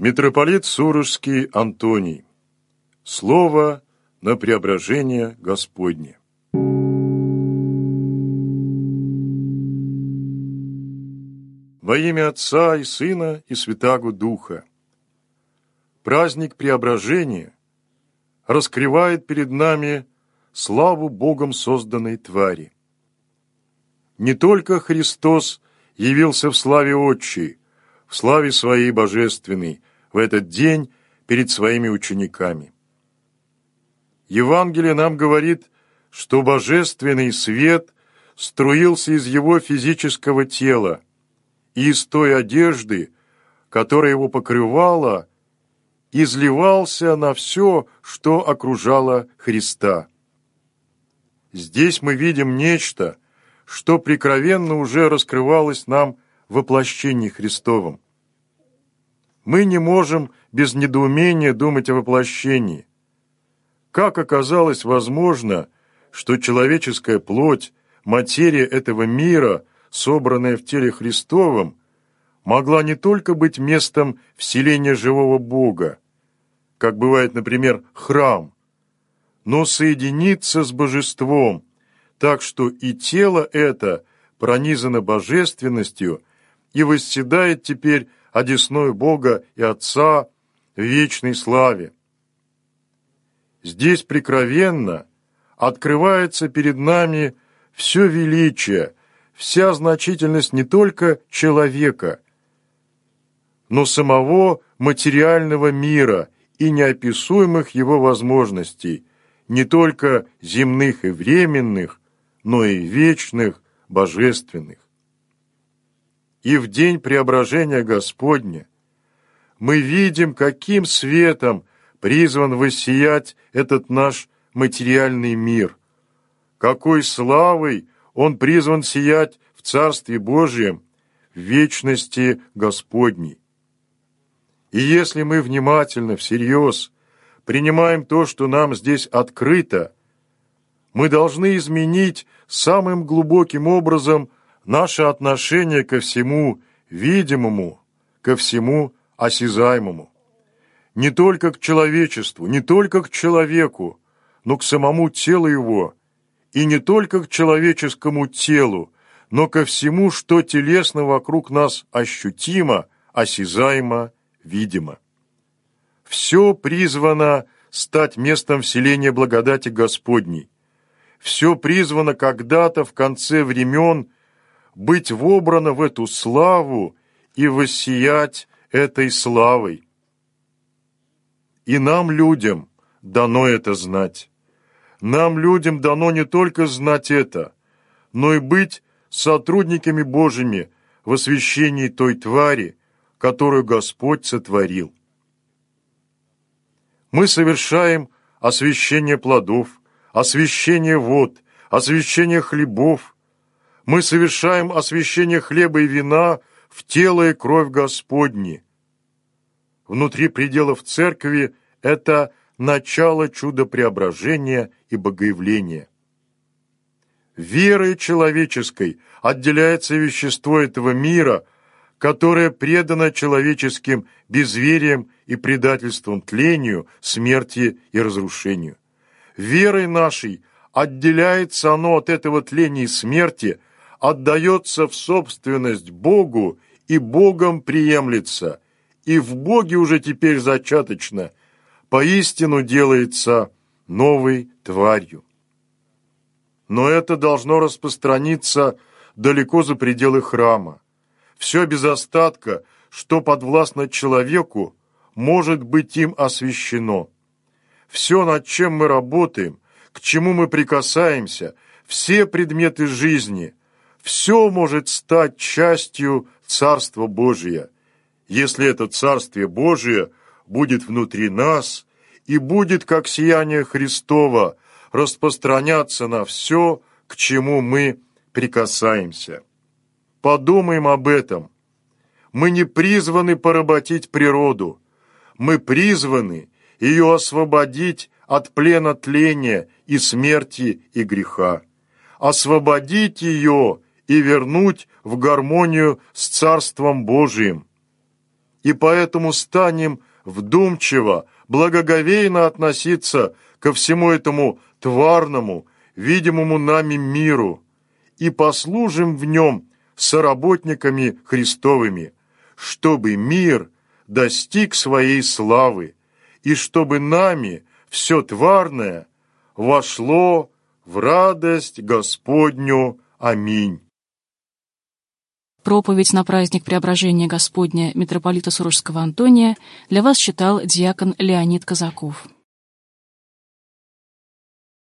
Митрополит Сурожский Антоний. Слово на преображение Господне. Во имя Отца и Сына и Святаго Духа. Праздник преображения раскрывает перед нами славу Богом созданной твари. Не только Христос явился в славе Отчей, в славе Своей Божественной, в этот день перед Своими учениками. Евангелие нам говорит, что Божественный свет струился из Его физического тела и из той одежды, которая Его покрывала, изливался на все, что окружало Христа. Здесь мы видим нечто, что прикровенно уже раскрывалось нам в воплощении Христовом. Мы не можем без недоумения думать о воплощении. Как оказалось возможно, что человеческая плоть, материя этого мира, собранная в теле Христовом, могла не только быть местом вселения живого Бога, как бывает, например, храм, но соединиться с Божеством, так что и тело это пронизано божественностью и восседает теперь одесную Бога и Отца в вечной славе. Здесь прикровенно открывается перед нами все величие, вся значительность не только человека, но самого материального мира и неописуемых его возможностей, не только земных и временных, но и вечных, божественных. И в день преображения Господня мы видим, каким светом призван воссиять этот наш материальный мир, какой славой он призван сиять в Царстве Божьем, в вечности Господней. И если мы внимательно, всерьез принимаем то, что нам здесь открыто, мы должны изменить самым глубоким образом наше отношение ко всему видимому, ко всему осязаемому. Не только к человечеству, не только к человеку, но к самому телу его, и не только к человеческому телу, но ко всему, что телесно вокруг нас ощутимо, осязаемо, видимо. Все призвано стать местом вселения благодати Господней. Все призвано когда-то в конце времен быть вобрано в эту славу и воссиять этой славой. И нам, людям, дано это знать. Нам, людям, дано не только знать это, но и быть сотрудниками Божьими в освящении той твари, которую Господь сотворил. Мы совершаем освящение плодов, освящение вод, освящение хлебов. Мы совершаем освящение хлеба и вина в тело и кровь Господни. Внутри пределов церкви это начало чуда преображения и богоявления. Верой человеческой отделяется вещество этого мира, которое предано человеческим безверием и предательством тлению, смерти и разрушению. Верой нашей отделяется оно от этого тления и смерти, отдается в собственность Богу и Богом приемлется, и в Боге уже теперь зачаточно, поистину делается новой тварью. Но это должно распространиться далеко за пределы храма. Все без остатка, что подвластно человеку, может быть им освящено. Все, над чем мы работаем, к чему мы прикасаемся, все предметы жизни, все может стать частью Царства Божия, если это Царствие Божие будет внутри нас и будет, как сияние Христово, распространяться на все, к чему мы прикасаемся. Подумаем об этом. Мы не призваны поработить природу, мы призваны ее освободить от плена тления и смерти и греха, освободить ее и вернуть в гармонию с Царством Божиим. и поэтому станем вдумчиво, благоговейно относиться ко всему этому тварному, видимому нами миру, и послужим в нем соработниками Христовыми, чтобы мир достиг своей славы, и чтобы нами все тварное вошло в радость Господню. Аминь. Проповедь на праздник Преображения Господня митрополита Сурожского Антония для вас читал диакон Леонид Казаков.